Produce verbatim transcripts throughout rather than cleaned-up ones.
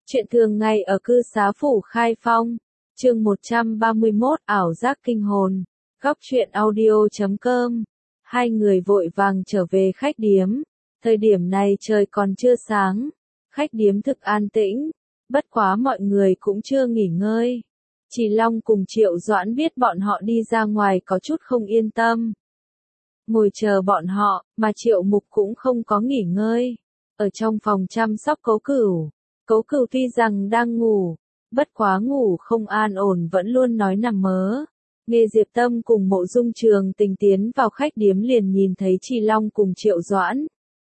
Chuyện thường ngày ở cư xá phủ Khai Phong, chương một trăm ba mươi mốt ảo giác kinh hồn, góc truyện audio chấm com. Hai người vội vàng trở về khách điếm. Thời điểm này trời còn chưa sáng, khách điếm thực an tĩnh, bất quá mọi người cũng chưa nghỉ ngơi. Chỉ Long cùng Triệu Doãn biết bọn họ đi ra ngoài có chút không yên tâm. Ngồi chờ bọn họ, mà Triệu Mục cũng không có nghỉ ngơi. Ở trong phòng chăm sóc Cấu Cửu. Cấu Cửu tuy rằng đang ngủ, bất quá ngủ không an ổn vẫn luôn nói nằm mơ. Nghe Diệp Tâm cùng Mộ Dung Trường Tình tiến vào khách điếm liền nhìn thấy Chỉ Long cùng Triệu Doãn.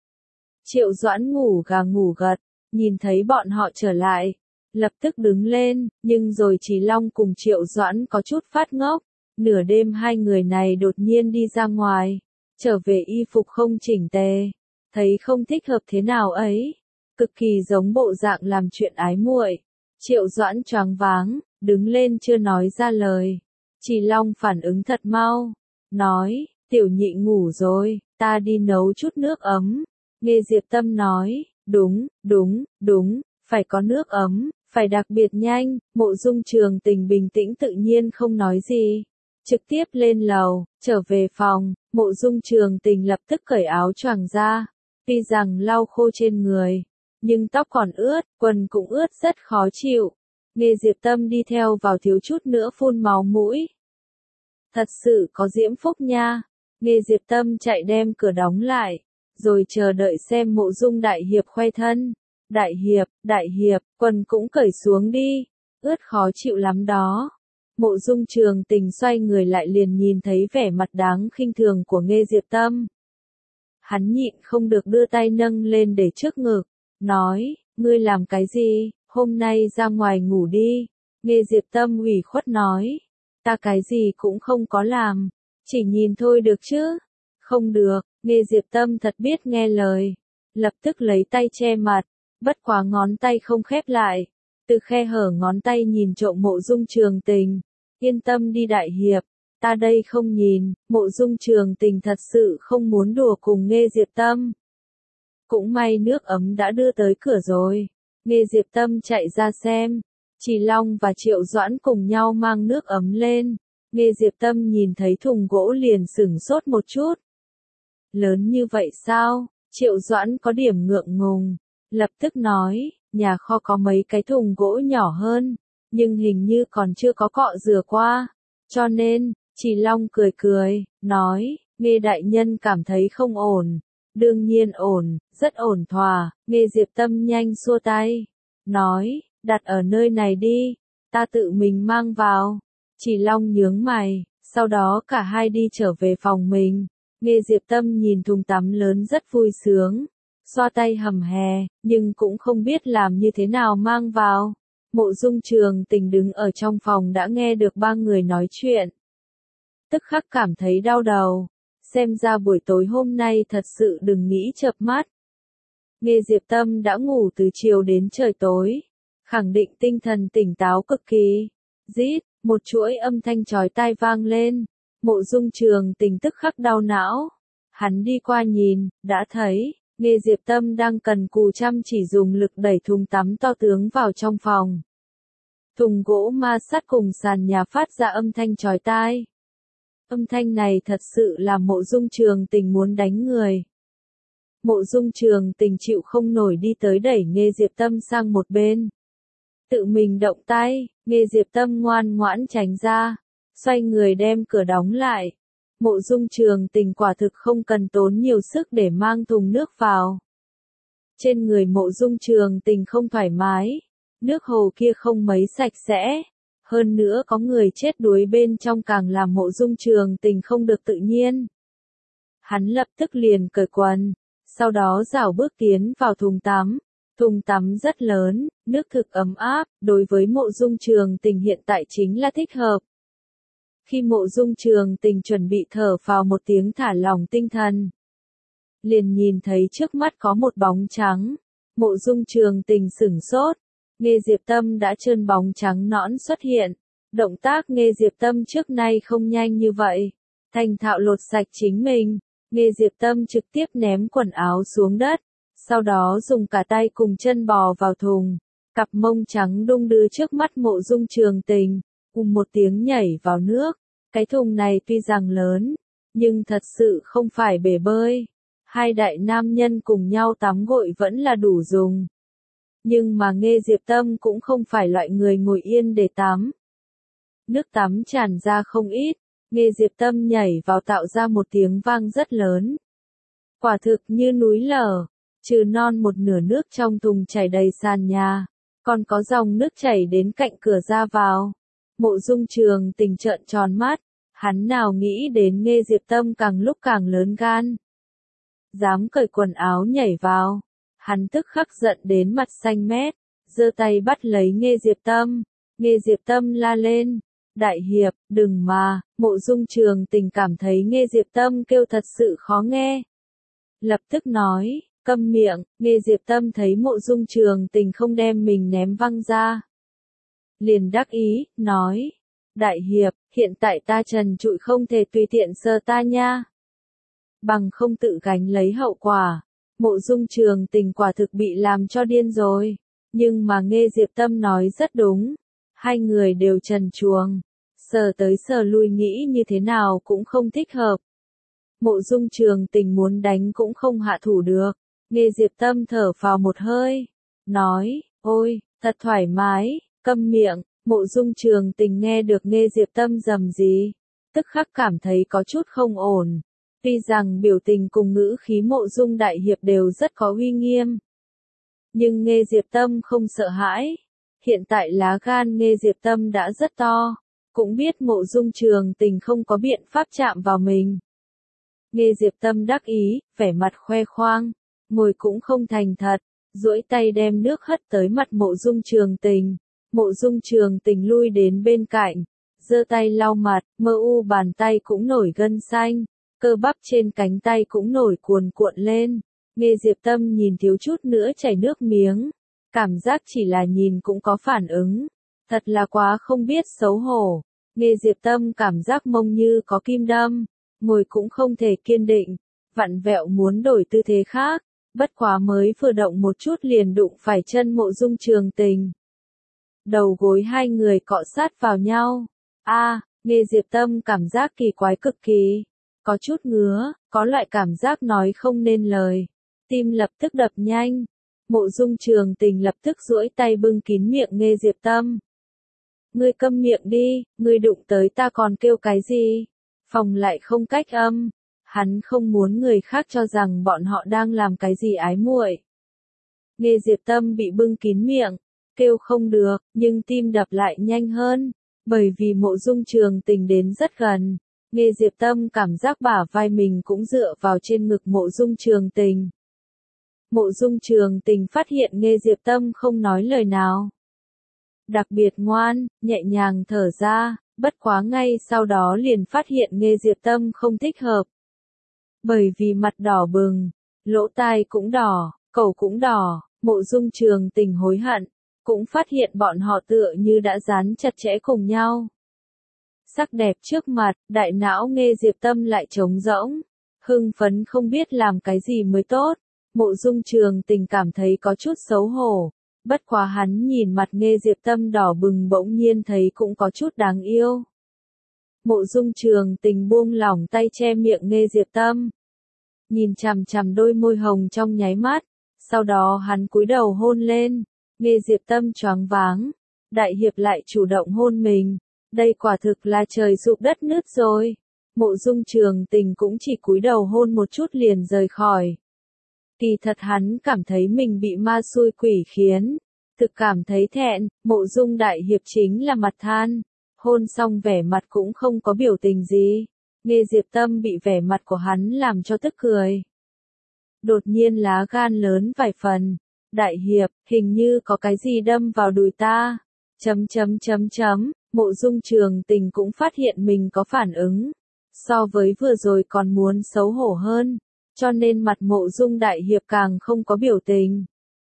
Triệu Doãn ngủ gà ngủ gật, nhìn thấy bọn họ trở lại, lập tức đứng lên, nhưng rồi Chỉ Long cùng Triệu Doãn có chút phát ngốc. Nửa đêm hai người này đột nhiên đi ra ngoài, trở về y phục không chỉnh tề, thấy không thích hợp thế nào ấy. Cực kỳ giống bộ dạng làm chuyện ái muội. Triệu Doãn choáng váng, đứng lên chưa nói ra lời. Chỉ Long phản ứng thật mau, nói, tiểu nhị ngủ rồi, ta đi nấu chút nước ấm. Nghe Diệp Tâm nói, đúng, đúng, đúng, phải có nước ấm, phải đặc biệt nhanh. Mộ Dung Trường Tình bình tĩnh tự nhiên không nói gì, trực tiếp lên lầu, trở về phòng. Mộ Dung Trường Tình lập tức cởi áo choàng ra, tuy rằng lau khô trên người, nhưng tóc còn ướt, quần cũng ướt rất khó chịu. Nghe Diệp Tâm đi theo vào thiếu chút nữa phun máu mũi. Thật sự có diễm phúc nha. Nghe Diệp Tâm chạy đem cửa đóng lại, rồi chờ đợi xem Mộ Dung Đại Hiệp khoe thân. Đại Hiệp, Đại Hiệp, quần cũng cởi xuống đi, ướt khó chịu lắm đó. Mộ Dung Trường Tình xoay người lại liền nhìn thấy vẻ mặt đáng khinh thường của Nghe Diệp Tâm. Hắn nhịn không được đưa tay nâng lên để trước ngực, nói, ngươi làm cái gì, hôm nay ra ngoài ngủ đi. Nghe Diệp Tâm ủy khuất nói, ta cái gì cũng không có làm, chỉ nhìn thôi được chứ. Không được. Nghe Diệp Tâm thật biết nghe lời, lập tức lấy tay che mặt, bất quá ngón tay không khép lại, từ khe hở ngón tay nhìn trộm Mộ Dung Trường Tình. Yên tâm đi Đại Hiệp, ta đây không nhìn. Mộ Dung Trường Tình thật sự không muốn đùa cùng Nghe Diệp Tâm. Cũng may nước ấm đã đưa tới cửa rồi. Nghe Diệp Tâm chạy ra xem, Chỉ Long và Triệu Doãn cùng nhau mang nước ấm lên. Nghe Diệp Tâm nhìn thấy thùng gỗ liền sửng sốt một chút. Lớn như vậy sao? Triệu Doãn có điểm ngượng ngùng, lập tức nói, nhà kho có mấy cái thùng gỗ nhỏ hơn, nhưng hình như còn chưa có cọ rửa qua, cho nên. Chỉ Long cười cười, nói, Nghe đại nhân cảm thấy không ổn. Đương nhiên ổn, rất ổn thỏa. Nghe Diệp Tâm nhanh xua tay, nói, đặt ở nơi này đi, ta tự mình mang vào. Chỉ Long nhướng mày, sau đó cả hai đi trở về phòng mình. Nghe Diệp Tâm nhìn thùng tắm lớn rất vui sướng, xoa tay hầm hè, nhưng cũng không biết làm như thế nào mang vào. Mộ Dung Trường Tình đứng ở trong phòng đã nghe được ba người nói chuyện, tức khắc cảm thấy đau đầu. Xem ra buổi tối hôm nay thật sự đừng nghĩ chợp mắt. Nghe Diệp Tâm đã ngủ từ chiều đến trời tối, khẳng định tinh thần tỉnh táo cực kỳ. Rít, một chuỗi âm thanh chói tai vang lên. Mộ Dung Trường Tình tức khắc đau não. Hắn đi qua nhìn, đã thấy, Nghe Diệp Tâm đang cần cù chăm chỉ dùng lực đẩy thùng tắm to tướng vào trong phòng. Thùng gỗ ma sát cùng sàn nhà phát ra âm thanh chói tai. Âm thanh này thật sự làm Mộ Dung Trường Tình muốn đánh người. Mộ Dung Trường Tình chịu không nổi đi tới đẩy Nghe Diệp Tâm sang một bên. Tự mình động tay. Nghe Diệp Tâm ngoan ngoãn tránh ra, xoay người đem cửa đóng lại. Mộ Dung Trường Tình quả thực không cần tốn nhiều sức để mang thùng nước vào. Trên người Mộ Dung Trường Tình không thoải mái, nước hồ kia không mấy sạch sẽ. Hơn nữa có người chết đuối bên trong càng làm Mộ Dung Trường Tình không được tự nhiên. Hắn lập tức liền cởi quần, sau đó rảo bước tiến vào thùng tắm. Thùng tắm rất lớn, nước thực ấm áp, đối với Mộ Dung Trường Tình hiện tại chính là thích hợp. Khi Mộ Dung Trường Tình chuẩn bị thở phào một tiếng thả lỏng tinh thần, liền nhìn thấy trước mắt có một bóng trắng. Mộ Dung Trường Tình sửng sốt. Nghe Diệp Tâm đã trơn bóng trắng nõn xuất hiện. Động tác Nghe Diệp Tâm trước nay không nhanh như vậy. Thành thạo lột sạch chính mình. Nghe Diệp Tâm trực tiếp ném quần áo xuống đất, sau đó dùng cả tay cùng chân bò vào thùng. Cặp mông trắng đung đưa trước mắt Mộ Dung Trường Tình, ùm một tiếng nhảy vào nước. Cái thùng này tuy rằng lớn, nhưng thật sự không phải bể bơi. Hai đại nam nhân cùng nhau tắm gội vẫn là đủ dùng. Nhưng mà Nghê Diệp Tâm cũng không phải loại người ngồi yên để tắm. Nước tắm tràn ra không ít, Nghê Diệp Tâm nhảy vào tạo ra một tiếng vang rất lớn. Quả thực như núi lở, trừ non một nửa nước trong thùng chảy đầy sàn nhà, còn có dòng nước chảy đến cạnh cửa ra vào. Mộ Dung Trường Tình trợn tròn mắt, hắn nào nghĩ đến Nghê Diệp Tâm càng lúc càng lớn gan. Dám cởi quần áo nhảy vào, hắn tức khắc giận đến mặt xanh mét, giơ tay bắt lấy Nghê Diệp Tâm. Nghê Diệp Tâm la lên, đại hiệp, đừng mà. Mộ Dung Trường Tình cảm thấy Nghê Diệp Tâm kêu thật sự khó nghe. Lập tức nói, câm miệng. Nghê Diệp Tâm thấy Mộ Dung Trường Tình không đem mình ném văng ra, liền đắc ý, nói, đại hiệp, hiện tại ta trần trụi không thể tùy tiện sờ ta nha. Bằng không tự gánh lấy hậu quả. Mộ Dung Trường Tình quả thực bị làm cho điên rồi. Nhưng mà Nghê Diệp Tâm nói rất đúng. Hai người đều trần truồng. Sờ tới sờ lui nghĩ như thế nào cũng không thích hợp. Mộ Dung Trường Tình muốn đánh cũng không hạ thủ được. Nghê Diệp Tâm thở phào một hơi. Nói, ôi, thật thoải mái, câm miệng. Mộ Dung Trường Tình nghe được Nghê Diệp Tâm rầm gì, tức khắc cảm thấy có chút không ổn. Tuy rằng biểu tình cùng ngữ khí Mộ Dung đại hiệp đều rất có uy nghiêm, nhưng Nghê Diệp Tâm không sợ hãi. Hiện tại lá gan Nghê Diệp Tâm đã rất to, cũng biết Mộ Dung Trường Tình không có biện pháp chạm vào mình. Nghê Diệp Tâm đắc ý, vẻ mặt khoe khoang, ngồi cũng không thành thật, duỗi tay đem nước hất tới mặt Mộ Dung Trường Tình. Mộ Dung Trường Tình lui đến bên cạnh, giơ tay lau mặt, mơ u bàn tay cũng nổi gân xanh, cơ bắp trên cánh tay cũng nổi cuồn cuộn lên. Nghê Diệp Tâm nhìn thiếu chút nữa chảy nước miếng, cảm giác chỉ là nhìn cũng có phản ứng, thật là quá không biết xấu hổ. Nghê Diệp Tâm cảm giác mông như có kim đâm, ngồi cũng không thể kiên định, vặn vẹo muốn đổi tư thế khác, bất quá mới vừa động một chút liền đụng phải chân Mộ Dung Trường Tình. Đầu gối hai người cọ sát vào nhau. A, à, Nghê Diệp Tâm cảm giác kỳ quái cực kỳ, có chút ngứa, có loại cảm giác nói không nên lời, tim lập tức đập nhanh. Mộ Dung Trường Tình lập tức duỗi tay bưng kín miệng Nghê Diệp Tâm. Ngươi câm miệng đi, ngươi đụng tới ta còn kêu cái gì? Phòng lại không cách âm, hắn không muốn người khác cho rằng bọn họ đang làm cái gì ái muội. Nghê Diệp Tâm bị bưng kín miệng, kêu không được, nhưng tim đập lại nhanh hơn, bởi vì Mộ Dung Trường Tình đến rất gần. Nghê Diệp Tâm cảm giác bả vai mình cũng dựa vào trên ngực Mộ Dung Trường Tình. Mộ Dung Trường Tình phát hiện Nghê Diệp Tâm không nói lời nào, đặc biệt ngoan, nhẹ nhàng thở ra, bất quá ngay sau đó liền phát hiện Nghê Diệp Tâm không thích hợp. Bởi vì mặt đỏ bừng, lỗ tai cũng đỏ, cổ cũng đỏ, Mộ Dung Trường Tình hối hận, cũng phát hiện bọn họ tựa như đã dán chặt chẽ cùng nhau. Sắc đẹp trước mặt, đại não Nghê Diệp Tâm lại trống rỗng, hưng phấn không biết làm cái gì mới tốt. Mộ Dung Trường Tình cảm thấy có chút xấu hổ, bất quá hắn nhìn mặt Nghê Diệp Tâm đỏ bừng bỗng nhiên thấy cũng có chút đáng yêu. Mộ Dung Trường Tình buông lỏng tay che miệng Nghê Diệp Tâm, nhìn chằm chằm đôi môi hồng trong nháy mắt, sau đó hắn cúi đầu hôn lên. Nghê Diệp Tâm choáng váng, đại hiệp lại chủ động hôn mình, đây quả thực là trời sụp đất nứt rồi. Mộ Dung Trường Tình cũng chỉ cúi đầu hôn một chút liền rời khỏi. Kỳ thật hắn cảm thấy mình bị ma xui quỷ khiến, thực cảm thấy thẹn. Mộ Dung đại hiệp chính là mặt than, hôn xong vẻ mặt cũng không có biểu tình gì. Nghê Diệp Tâm bị vẻ mặt của hắn làm cho tức cười, đột nhiên lá gan lớn vài phần. Đại hiệp, hình như có cái gì đâm vào đùi ta. Chấm chấm chấm chấm, Mộ Dung Trường Tình cũng phát hiện mình có phản ứng, so với vừa rồi còn muốn xấu hổ hơn, cho nên mặt Mộ Dung đại hiệp càng không có biểu tình.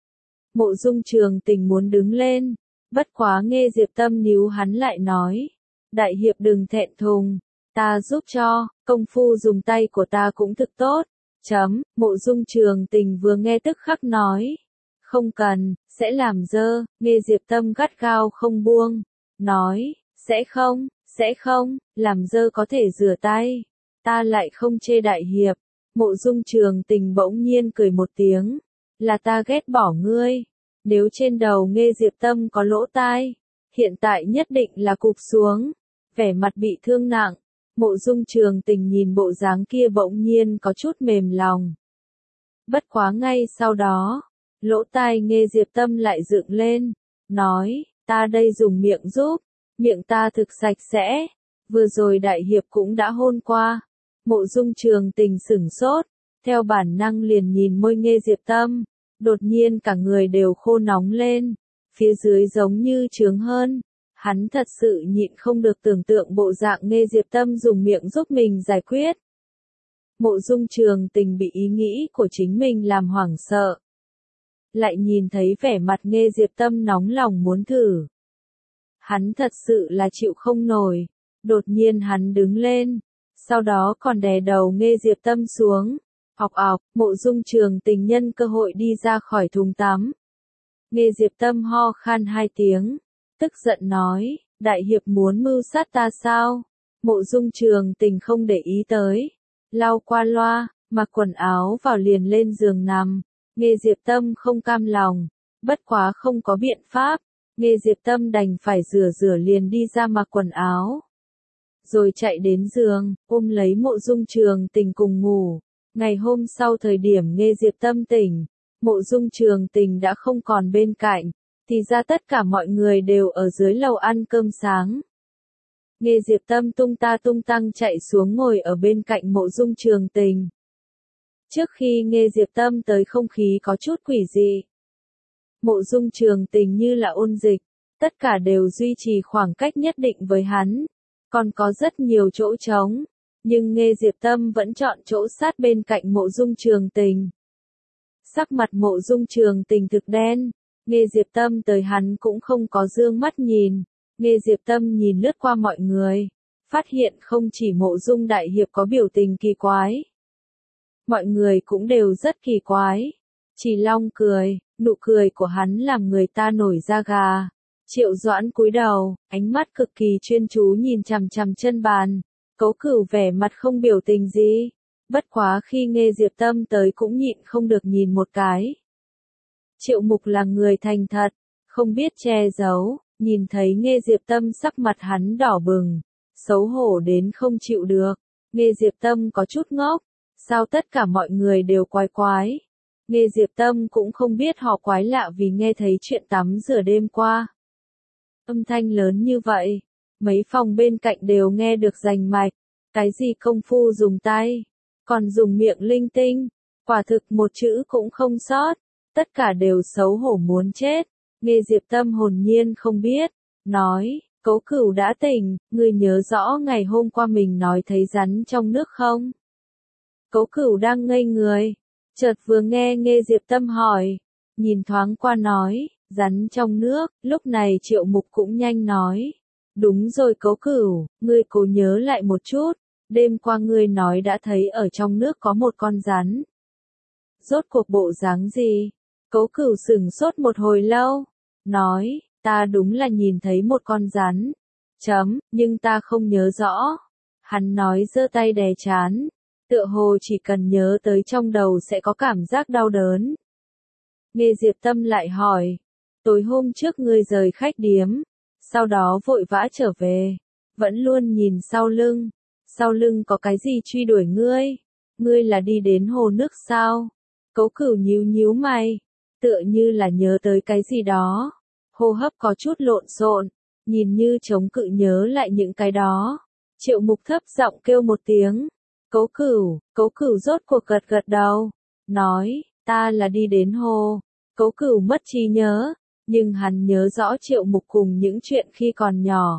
Mộ Dung Trường Tình muốn đứng lên, bất quá Nghê Diệp Tâm níu hắn lại nói, đại hiệp đừng thẹn thùng, ta giúp cho, công phu dùng tay của ta cũng thực tốt. Chấm, Mộ Dung Trường Tình vừa nghe tức khắc nói, không cần, sẽ làm dơ, Nghe Diệp Tâm gắt gao không buông, nói, sẽ không, sẽ không, làm dơ có thể rửa tay, ta lại không chê đại hiệp. Mộ Dung Trường Tình bỗng nhiên cười một tiếng, là ta ghét bỏ ngươi, nếu trên đầu Nghe Diệp Tâm có lỗ tai, hiện tại nhất định là cụp xuống, vẻ mặt bị thương nặng. Mộ Dung Trường Tình nhìn bộ dáng kia bỗng nhiên có chút mềm lòng. Bất quá ngay sau đó, lỗ tai Nghe Diệp Tâm lại dựng lên, nói, ta đây dùng miệng giúp, miệng ta thực sạch sẽ, vừa rồi đại hiệp cũng đã hôn qua. Mộ Dung Trường Tình sửng sốt, theo bản năng liền nhìn môi Nghe Diệp Tâm, đột nhiên cả người đều khô nóng lên, phía dưới giống như trướng hơn. Hắn thật sự nhịn không được tưởng tượng bộ dạng Nghe Diệp Tâm dùng miệng giúp mình giải quyết. Mộ Dung Trường Tình bị ý nghĩ của chính mình làm hoảng sợ. Lại nhìn thấy vẻ mặt Nghe Diệp Tâm nóng lòng muốn thử. Hắn thật sự là chịu không nổi, đột nhiên hắn đứng lên, sau đó còn đè đầu Nghe Diệp Tâm xuống. Ọc ọc, Mộ Dung Trường Tình nhân cơ hội đi ra khỏi thùng tắm. Nghe Diệp Tâm ho khan hai tiếng, tức giận nói, đại hiệp muốn mưu sát ta sao? Mộ Dung Trường Tình không để ý tới, lau qua loa, mặc quần áo vào liền lên giường nằm. Nghe Diệp Tâm không cam lòng, bất quá không có biện pháp, Nghe Diệp Tâm đành phải rửa rửa liền đi ra mặc quần áo. Rồi chạy đến giường, ôm lấy Mộ Dung Trường Tình cùng ngủ. Ngày hôm sau thời điểm Nghe Diệp Tâm tỉnh, Mộ Dung Trường Tình đã không còn bên cạnh, thì ra tất cả mọi người đều ở dưới lầu ăn cơm sáng. Nghe Diệp Tâm tung ta tung tăng chạy xuống ngồi ở bên cạnh Mộ Dung Trường Tình. Trước khi Nghe Diệp Tâm tới không khí có chút quỷ dị. Mộ Dung Trường Tình như là ôn dịch, tất cả đều duy trì khoảng cách nhất định với hắn, còn có rất nhiều chỗ trống, nhưng Nghe Diệp Tâm vẫn chọn chỗ sát bên cạnh Mộ Dung Trường Tình. Sắc mặt Mộ Dung Trường Tình thực đen, Nghe Diệp Tâm tới hắn cũng không có dương mắt nhìn, Nghe Diệp Tâm nhìn lướt qua mọi người, phát hiện không chỉ Mộ Dung đại hiệp có biểu tình kỳ quái. Mọi người cũng đều rất kỳ quái. Chỉ Long cười, nụ cười của hắn làm người ta nổi da gà. Triệu Doãn cúi đầu, ánh mắt cực kỳ chuyên chú nhìn chằm chằm chân bàn. Cấu Cửu vẻ mặt không biểu tình gì. Bất quá khi Nghe Diệp Tâm tới cũng nhịn không được nhìn một cái. Triệu Mục là người thành thật, không biết che giấu, nhìn thấy Nghe Diệp Tâm sắc mặt hắn đỏ bừng, xấu hổ đến không chịu được. Nghe Diệp Tâm có chút ngốc, sao tất cả mọi người đều quái quái. Nghe Diệp Tâm cũng không biết họ quái lạ vì nghe thấy chuyện tắm rửa đêm qua. Âm thanh lớn như vậy, mấy phòng bên cạnh đều nghe được rành mạch, cái gì công phu dùng tay, còn dùng miệng linh tinh, quả thực một chữ cũng không sót, tất cả đều xấu hổ muốn chết. Nghe Diệp Tâm hồn nhiên không biết, nói, Cấu Cửu đã tỉnh, ngươi nhớ rõ ngày hôm qua mình nói thấy rắn trong nước không? Cấu Cửu đang ngây người, chợt vừa nghe Nghe Diệp Tâm hỏi, nhìn thoáng qua nói, rắn trong nước, lúc này Triệu Mục cũng nhanh nói, đúng rồi Cấu Cửu, ngươi cố nhớ lại một chút, đêm qua ngươi nói đã thấy ở trong nước có một con rắn. Rốt cuộc bộ dáng gì? Cấu Cửu sửng sốt một hồi lâu, nói, ta đúng là nhìn thấy một con rắn, chấm, nhưng ta không nhớ rõ. Hắn nói giơ tay đè chán, tựa hồ chỉ cần nhớ tới trong đầu sẽ có cảm giác đau đớn. Nghe Diệp Tâm lại hỏi, tối hôm trước ngươi rời khách điếm, sau đó vội vã trở về, vẫn luôn nhìn sau lưng, sau lưng có cái gì truy đuổi ngươi, ngươi là đi đến hồ nước sao? Cấu Cửu nhíu nhíu mày, tựa như là nhớ tới cái gì đó, hô hấp có chút lộn xộn, nhìn như chống cự nhớ lại những cái đó. Triệu Mục thấp giọng kêu một tiếng, Cấu Cửu, Cấu Cửu rốt cuộc gật gật đầu, nói, ta là đi đến hồ. Cấu Cửu mất trí nhớ, nhưng hắn nhớ rõ Triệu Mục cùng những chuyện khi còn nhỏ.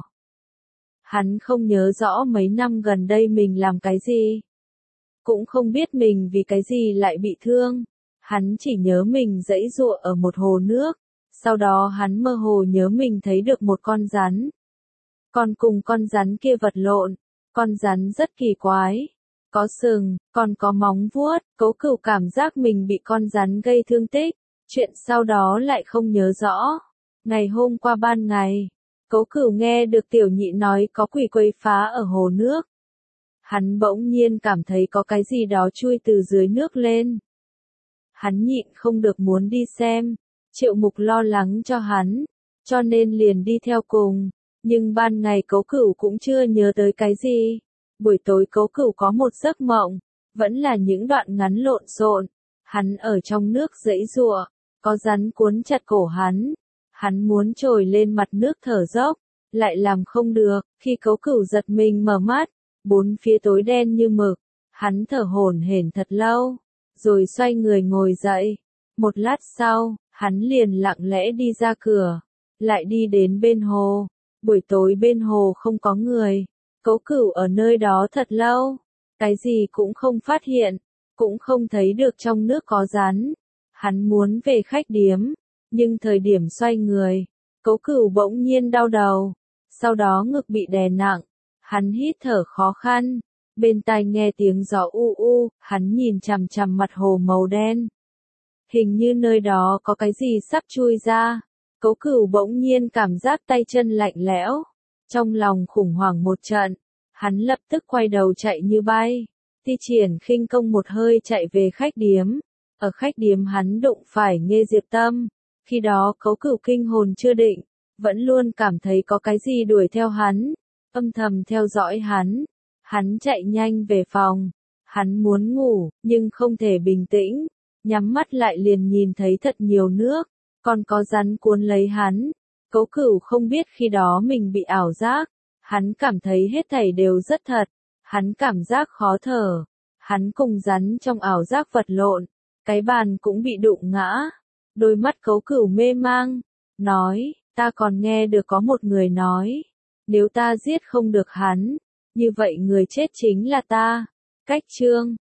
Hắn không nhớ rõ mấy năm gần đây mình làm cái gì, cũng không biết mình vì cái gì lại bị thương. Hắn chỉ nhớ mình giãy giụa ở một hồ nước, sau đó hắn mơ hồ nhớ mình thấy được một con rắn. Còn cùng con rắn kia vật lộn, con rắn rất kỳ quái, có sừng, còn có móng vuốt. Cấu Cửu cảm giác mình bị con rắn gây thương tích, Chuyện sau đó lại không nhớ rõ. Ngày hôm qua ban ngày, Cố Cửu nghe được Tiểu Nhị nói có quỷ quấy phá ở hồ nước. Hắn bỗng nhiên cảm thấy có cái gì đó chui từ dưới nước lên. Hắn nhịn không được muốn đi xem. Triệu Mục lo lắng cho hắn, cho nên liền đi theo cùng. Nhưng ban ngày Cố Cửu cũng chưa nhớ tới cái gì. Buổi tối Cố Cửu có một giấc mộng, vẫn là những đoạn ngắn lộn xộn. Hắn ở trong nước giãy giụa, có rắn cuốn chặt cổ hắn. Hắn muốn trồi lên mặt nước thở dốc, lại làm không được. Khi Cố Cửu giật mình mở mắt, bốn phía tối đen như mực. Hắn thở hổn hển thật lâu, rồi xoay người ngồi dậy. Một lát sau, hắn liền lặng lẽ đi ra cửa, lại đi đến bên hồ. Buổi tối bên hồ không có người. Cố Cửu ở nơi đó thật lâu, cái gì cũng không phát hiện, cũng không thấy được trong nước có rắn. Hắn muốn về khách điếm, nhưng thời điểm xoay người, Cố Cửu bỗng nhiên đau đầu, sau đó ngực bị đè nặng, hắn hít thở khó khăn, bên tai nghe tiếng gió u u, hắn nhìn chằm chằm mặt hồ màu đen. Hình như nơi đó có cái gì sắp chui ra. Cố Cửu bỗng nhiên cảm giác tay chân lạnh lẽo, trong lòng khủng hoảng một trận, hắn lập tức quay đầu chạy như bay, thi triển khinh công một hơi chạy về khách điếm. Ở khách điếm hắn đụng phải Nghê Diệp Tâm, khi đó Cố Cửu kinh hồn chưa định, vẫn luôn cảm thấy có cái gì đuổi theo hắn, âm thầm theo dõi hắn. Hắn chạy nhanh về phòng, hắn muốn ngủ, nhưng không thể bình tĩnh, nhắm mắt lại liền nhìn thấy thật nhiều nước, còn có rắn cuốn lấy hắn. Cố Cửu không biết khi đó mình bị ảo giác, hắn cảm thấy hết thảy đều rất thật, hắn cảm giác khó thở, hắn cùng rắn trong ảo giác vật lộn, cái bàn cũng bị đụng ngã. Đôi mắt Cố Cửu mê mang, nói, ta còn nghe được có một người nói, nếu ta giết không được hắn, như vậy người chết chính là ta. Cách chương